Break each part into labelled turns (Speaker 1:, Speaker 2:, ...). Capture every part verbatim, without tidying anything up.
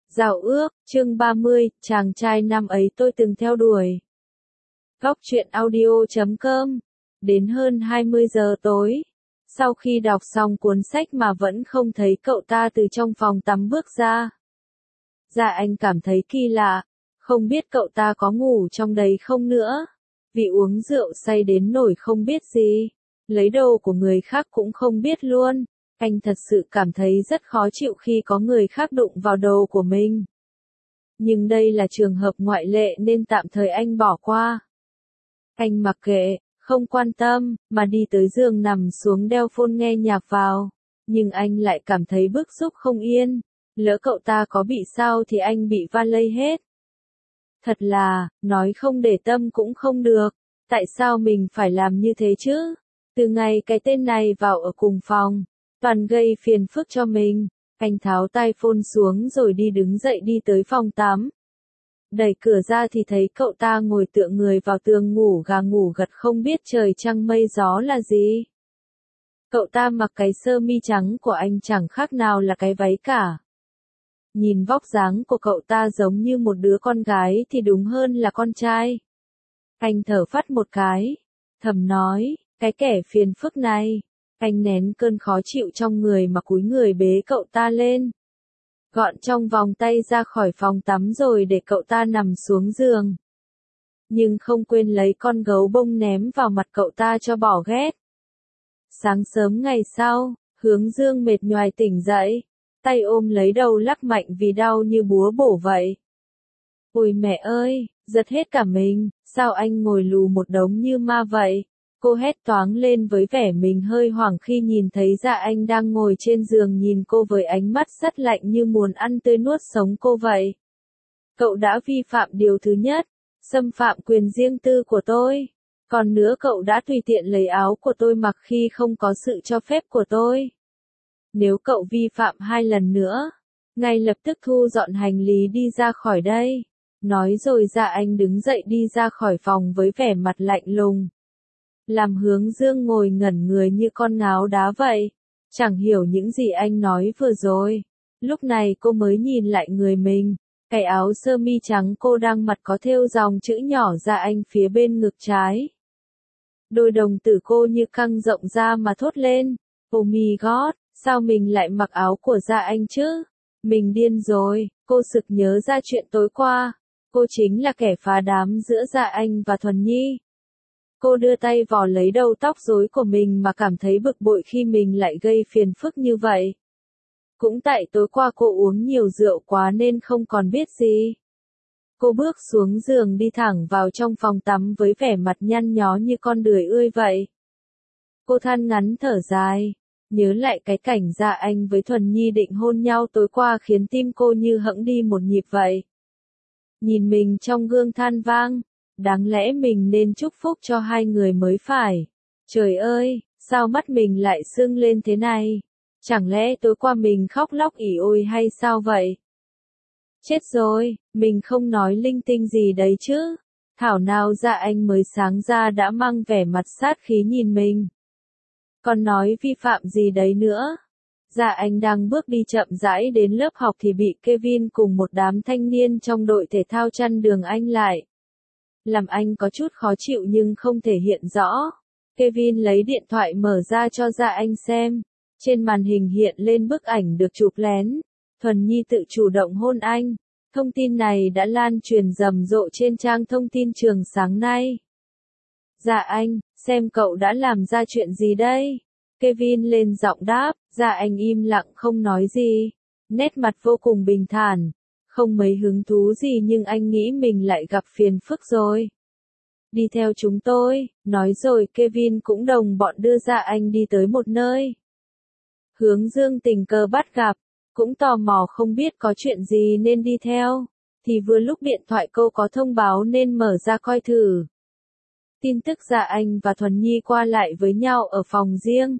Speaker 1: Giao ước, chương ba mươi, chàng trai năm ấy tôi từng theo đuổi. Góc truyện audio chấm com. Đến hơn hai mươi giờ tối. Sau khi đọc xong cuốn sách mà vẫn không thấy cậu ta từ trong phòng tắm bước ra. Dạ anh cảm thấy kỳ lạ. Không biết cậu ta có ngủ trong đấy không nữa. Vì uống rượu say đến nỗi không biết gì. Lấy đồ của người khác cũng không biết luôn. Anh thật sự cảm thấy rất khó chịu khi có người khác đụng vào đồ của mình. Nhưng đây là trường hợp ngoại lệ nên tạm thời anh bỏ qua. Anh mặc kệ, không quan tâm, mà đi tới giường nằm xuống đeo phone nghe nhạc vào. Nhưng anh lại cảm thấy bức xúc không yên. Lỡ cậu ta có bị sao thì anh bị valet hết. Thật là, nói không để tâm cũng không được. Tại sao mình phải làm như thế chứ? Từ ngày cái tên này vào ở cùng phòng, toàn gây phiền phức cho mình. Anh tháo tai phone xuống rồi đi đứng dậy đi tới phòng tắm. Đẩy cửa ra thì thấy cậu ta ngồi tựa người vào tường ngủ gà ngủ gật không biết trời trăng mây gió là gì. Cậu ta mặc cái sơ mi trắng của anh chẳng khác nào là cái váy cả. Nhìn vóc dáng của cậu ta giống như một đứa con gái thì đúng hơn là con trai. Anh thở phắt một cái, thầm nói, cái kẻ phiền phức này. Anh nén cơn khó chịu trong người mà cúi người bế cậu ta lên. Gọn trong vòng tay ra khỏi phòng tắm rồi để cậu ta nằm xuống giường. Nhưng không quên lấy con gấu bông ném vào mặt cậu ta cho bỏ ghét. Sáng sớm ngày sau, Hướng Dương mệt nhoài tỉnh dậy. Tay ôm lấy đầu lắc mạnh vì đau như búa bổ vậy. Ôi mẹ ơi, giật hết cả mình, sao anh ngồi lù một đống như ma vậy? Cô hét toáng lên với vẻ mình hơi hoảng khi nhìn thấy Dạ Anh đang ngồi trên giường nhìn cô với ánh mắt rất lạnh như muốn ăn tươi nuốt sống cô vậy. Cậu đã vi phạm điều thứ nhất, xâm phạm quyền riêng tư của tôi. Còn nữa cậu đã tùy tiện lấy áo của tôi mặc khi không có sự cho phép của tôi. Nếu cậu vi phạm hai lần nữa, ngay lập tức thu dọn hành lý đi ra khỏi đây. Nói rồi Dạ Anh đứng dậy đi ra khỏi phòng với vẻ mặt lạnh lùng. Làm Hướng Dương ngồi ngẩn người như con ngáo đá vậy. Chẳng hiểu những gì anh nói vừa rồi. Lúc này cô mới nhìn lại người mình. Cái áo sơ mi trắng cô đang mặc có thêu dòng chữ nhỏ Dạ Anh phía bên ngực trái. Đôi đồng tử cô như căng rộng ra mà thốt lên. Oh my god, sao mình lại mặc áo của Dạ Anh chứ? Mình điên rồi, cô sực nhớ ra chuyện tối qua. Cô chính là kẻ phá đám giữa Dạ Anh và Thuần Nhi. Cô đưa tay vò lấy đầu tóc rối của mình mà cảm thấy bực bội khi mình lại gây phiền phức như vậy. Cũng tại tối qua cô uống nhiều rượu quá nên không còn biết gì. Cô bước xuống giường đi thẳng vào trong phòng tắm với vẻ mặt nhăn nhó như con đười ươi vậy. Cô than ngắn thở dài, nhớ lại cái cảnh Dạ Anh với Thuần Nhi định hôn nhau tối qua khiến tim cô như hẫng đi một nhịp vậy. Nhìn mình trong gương than vang. Đáng lẽ mình nên chúc phúc cho hai người mới phải. Trời ơi, sao mắt mình lại sưng lên thế này? Chẳng lẽ tối qua mình khóc lóc ỉ ôi hay sao vậy? Chết rồi, mình không nói linh tinh gì đấy chứ. Thảo nào Dạ Anh mới sáng ra đã mang vẻ mặt sát khí nhìn mình. Còn nói vi phạm gì đấy nữa? Dạ Anh đang bước đi chậm rãi đến lớp học thì bị Kevin cùng một đám thanh niên trong đội thể thao chặn đường anh lại. Làm anh có chút khó chịu nhưng không thể hiện rõ. Kevin lấy điện thoại mở ra cho Dạ Anh xem. Trên màn hình hiện lên bức ảnh được chụp lén. Thuần Nhi tự chủ động hôn anh. Thông tin này đã lan truyền rầm rộ trên trang thông tin trường sáng nay. Dạ Anh, xem cậu đã làm ra chuyện gì đây? Kevin lên giọng đáp. Dạ Anh im lặng không nói gì. Nét mặt vô cùng bình thản. Không mấy hứng thú gì nhưng anh nghĩ mình lại gặp phiền phức rồi. Đi theo chúng tôi, nói rồi Kevin cũng đồng bọn đưa Dạ Anh đi tới một nơi. Hướng Dương tình cờ bắt gặp, cũng tò mò không biết có chuyện gì nên đi theo. Thì vừa lúc điện thoại cô có thông báo nên mở ra coi thử. Tin tức Dạ Anh và Thuần Nhi qua lại với nhau ở phòng riêng.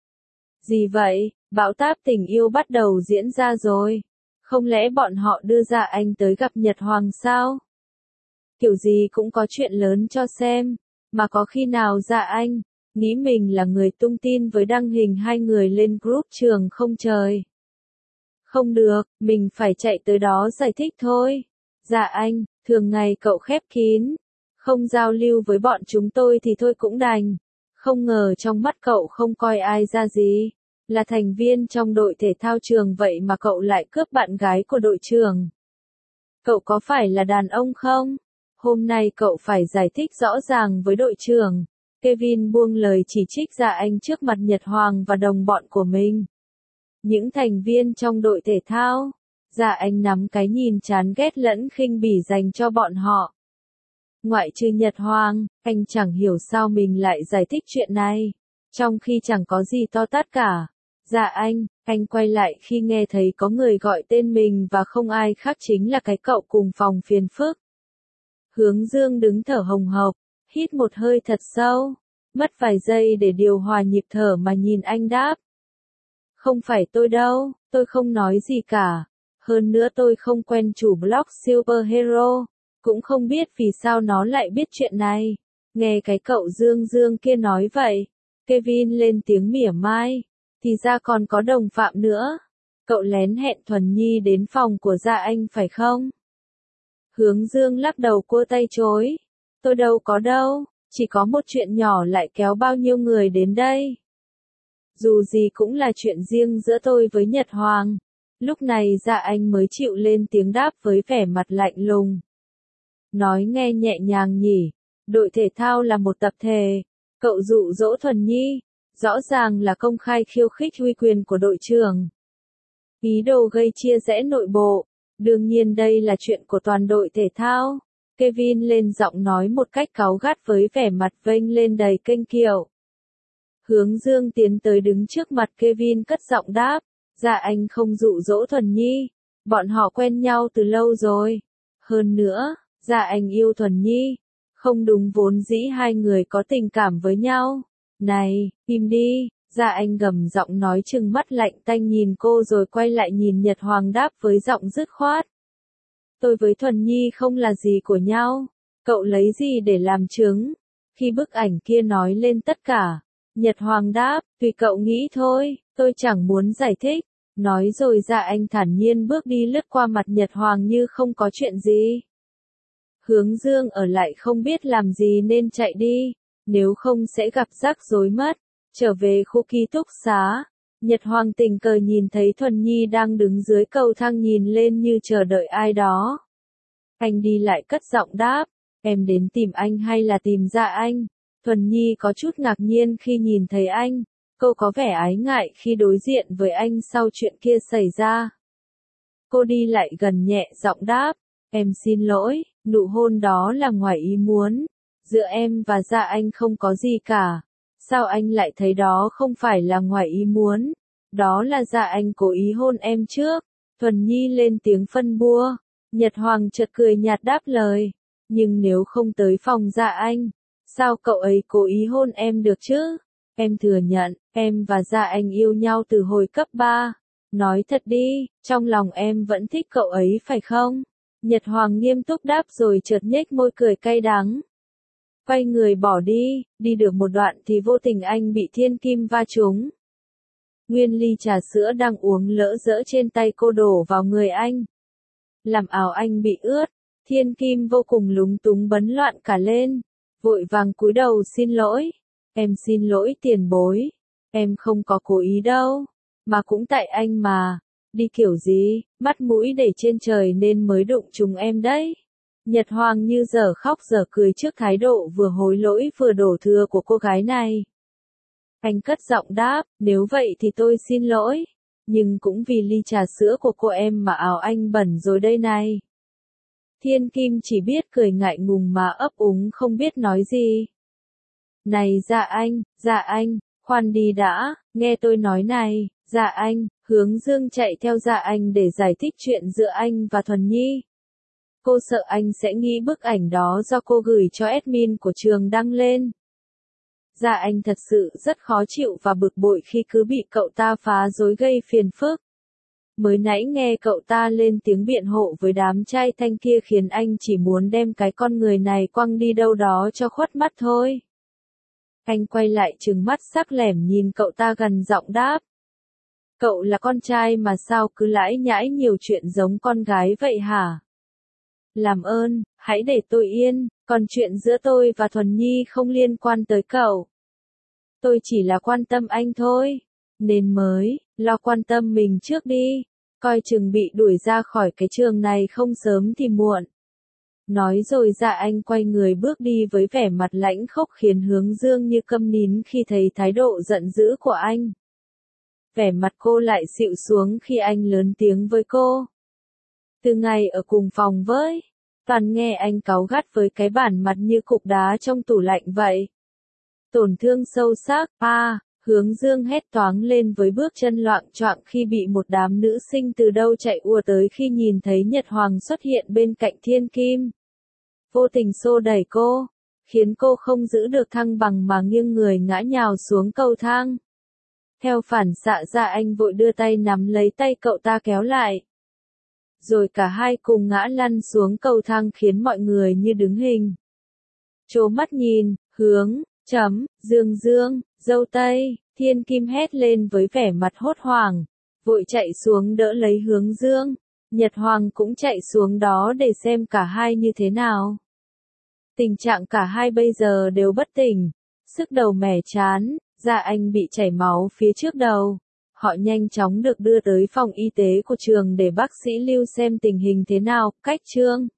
Speaker 1: Gì vậy, bão táp tình yêu bắt đầu diễn ra rồi. Không lẽ bọn họ đưa Dạ Anh tới gặp Nhật Hoàng sao? Kiểu gì cũng có chuyện lớn cho xem. Mà có khi nào Dạ Anh nghĩ mình là người tung tin với đăng hình hai người lên group trường không trời? Không được, mình phải chạy tới đó giải thích thôi. Dạ anh, thường ngày cậu khép kín, không giao lưu với bọn chúng tôi thì thôi cũng đành. Không ngờ trong mắt cậu không coi ai ra gì. Là thành viên trong đội thể thao trường vậy mà cậu lại cướp bạn gái của đội trưởng. Cậu có phải là đàn ông không? Hôm nay cậu phải giải thích rõ ràng với đội trưởng. Kevin buông lời chỉ trích Dạ Anh trước mặt Nhật Hoàng và đồng bọn của mình. Những thành viên trong đội thể thao, Dạ Anh nắm cái nhìn chán ghét lẫn khinh bỉ dành cho bọn họ. Ngoại trừ Nhật Hoàng, anh chẳng hiểu sao mình lại giải thích chuyện này, trong khi chẳng có gì to tát cả. Dạ anh, anh quay lại khi nghe thấy có người gọi tên mình và không ai khác chính là cái cậu cùng phòng phiền phức. Hướng Dương đứng thở hồng hộc, hít một hơi thật sâu, mất vài giây để điều hòa nhịp thở mà nhìn anh đáp. Không phải tôi đâu, tôi không nói gì cả. Hơn nữa tôi không quen chủ blog Superhero, cũng không biết vì sao nó lại biết chuyện này. Nghe cái cậu Dương Dương kia nói vậy, Kevin lên tiếng mỉa mai. Thì ra còn có đồng phạm nữa. Cậu lén hẹn Thuần Nhi đến phòng của Dạ Anh phải không? Hướng Dương lắc đầu cua tay chối. Tôi đâu có đâu, chỉ có một chuyện nhỏ lại kéo bao nhiêu người đến đây. Dù gì cũng là chuyện riêng giữa tôi với Nhật Hoàng. Lúc này Dạ Anh mới chịu lên tiếng đáp với vẻ mặt lạnh lùng. Nói nghe nhẹ nhàng nhỉ, đội thể thao là một tập thể. Cậu dụ dỗ Thuần Nhi, rõ ràng là công khai khiêu khích uy quyền của đội trưởng. Ý đồ gây chia rẽ nội bộ, đương nhiên đây là chuyện của toàn đội thể thao. Kevin lên giọng nói một cách cáu gắt với vẻ mặt vênh lên đầy kênh kiệu. Hướng Dương tiến tới đứng trước mặt Kevin cất giọng đáp, Dạ anh không dụ dỗ Thuần Nhi, bọn họ quen nhau từ lâu rồi. Hơn nữa, Dạ anh yêu Thuần Nhi, không đúng vốn dĩ hai người có tình cảm với nhau. Này, im đi, Dạ anh gầm giọng nói trừng mắt lạnh tanh nhìn cô rồi quay lại nhìn Nhật Hoàng đáp với giọng dứt khoát. Tôi với Thuần Nhi không là gì của nhau, cậu lấy gì để làm chứng? Khi bức ảnh kia nói lên tất cả, Nhật Hoàng đáp, tùy cậu nghĩ thôi, tôi chẳng muốn giải thích. Nói rồi Dạ anh thản nhiên bước đi lướt qua mặt Nhật Hoàng như không có chuyện gì. Hướng Dương ở lại không biết làm gì nên chạy đi, nếu không sẽ gặp rắc rối mất. Trở về khu ký túc xá, Nhật Hoàng tình cờ nhìn thấy Thuần Nhi đang đứng dưới cầu thang nhìn lên như chờ đợi ai đó. Anh đi lại cất giọng đáp, em đến tìm anh hay là tìm Dạ anh? Thuần Nhi có chút ngạc nhiên khi nhìn thấy anh, cô có vẻ ái ngại khi đối diện với anh sau chuyện kia xảy ra. Cô đi lại gần nhẹ giọng đáp, em xin lỗi, nụ hôn đó là ngoài ý muốn, giữa em và Dạ anh không có gì cả. Sao anh lại thấy đó không phải là ngoài ý muốn? Đó là Dạ anh cố ý hôn em trước. Thuần Nhi lên tiếng phân bua. Nhật Hoàng chợt cười nhạt đáp lời. Nhưng nếu không tới phòng Dạ anh, sao cậu ấy cố ý hôn em được chứ? Em thừa nhận, em và Dạ anh yêu nhau từ hồi cấp ba. Nói thật đi, trong lòng em vẫn thích cậu ấy phải không? Nhật Hoàng nghiêm túc đáp rồi chợt nhếch môi cười cay đắng. Quay người bỏ đi, đi được một đoạn thì vô tình anh bị thiên kim va trúng. Nguyên ly trà sữa đang uống lỡ dỡ trên tay cô đổ vào người anh. Làm áo anh bị ướt, thiên kim vô cùng lúng túng bấn loạn cả lên. Vội vàng cúi đầu xin lỗi. Em xin lỗi tiền bối. Em không có cố ý đâu. Mà cũng tại anh mà. Đi kiểu gì, mắt mũi để trên trời nên mới đụng trúng em đấy. Nhật Hoàng như giờ khóc giờ cười trước thái độ vừa hối lỗi vừa đổ thừa của cô gái này. Anh cất giọng đáp, nếu vậy thì tôi xin lỗi. Nhưng cũng vì ly trà sữa của cô em mà áo anh bẩn rồi đây này. Thiên Kim chỉ biết cười ngại ngùng mà ấp úng không biết nói gì. Này Dạ anh, Dạ anh, khoan đi đã, nghe tôi nói này, Dạ anh. Hướng Dương chạy theo Dạ anh để giải thích chuyện giữa anh và Thuần Nhi. Cô sợ anh sẽ nghĩ bức ảnh đó do cô gửi cho admin của trường đăng lên. Dạ anh thật sự rất khó chịu và bực bội khi cứ bị cậu ta phá rối gây phiền phức. Mới nãy nghe cậu ta lên tiếng biện hộ với đám trai thanh kia khiến anh chỉ muốn đem cái con người này quăng đi đâu đó cho khuất mắt thôi. Anh quay lại trừng mắt sắc lẻm nhìn cậu ta gần giọng đáp. Cậu là con trai mà sao cứ lãi nhãi nhiều chuyện giống con gái vậy hả? Làm ơn, hãy để tôi yên, còn chuyện giữa tôi và Thuần Nhi không liên quan tới cậu. Tôi chỉ là quan tâm anh thôi, nên mới, lo quan tâm mình trước đi, coi chừng bị đuổi ra khỏi cái trường này không sớm thì muộn. Nói rồi Dạ Anh quay người bước đi với vẻ mặt lãnh khốc khiến Hướng Dương như câm nín khi thấy thái độ giận dữ của anh. Vẻ mặt cô lại xịu xuống khi anh lớn tiếng với cô. Từ ngày ở cùng phòng với, toàn nghe anh cáu gắt với cái bản mặt như cục đá trong tủ lạnh vậy. Tổn thương sâu sắc, a, Hướng Dương hét toáng lên với bước chân loạng choạng khi bị một đám nữ sinh từ đâu chạy ùa tới khi nhìn thấy Nhật Hoàng xuất hiện bên cạnh Thiên Kim. Vô tình xô đẩy cô, khiến cô không giữ được thăng bằng mà nghiêng người ngã nhào xuống cầu thang. Theo phản xạ Dạ Anh vội đưa tay nắm lấy tay cậu ta kéo lại. Rồi cả hai cùng ngã lăn xuống cầu thang khiến mọi người như đứng hình. Trố mắt nhìn, hướng, chấm, Dương Dương, dâu tây, Thiên Kim hét lên với vẻ mặt hốt hoảng, vội chạy xuống đỡ lấy Hướng Dương. Nhật Hoàng cũng chạy xuống đó để xem cả hai như thế nào. Tình trạng cả hai bây giờ đều bất tỉnh, sức đầu mẻ chán, Dạ Anh bị chảy máu phía trước đầu. Họ nhanh chóng được đưa tới phòng y tế của trường để bác sĩ Lưu xem tình hình thế nào. Cách chương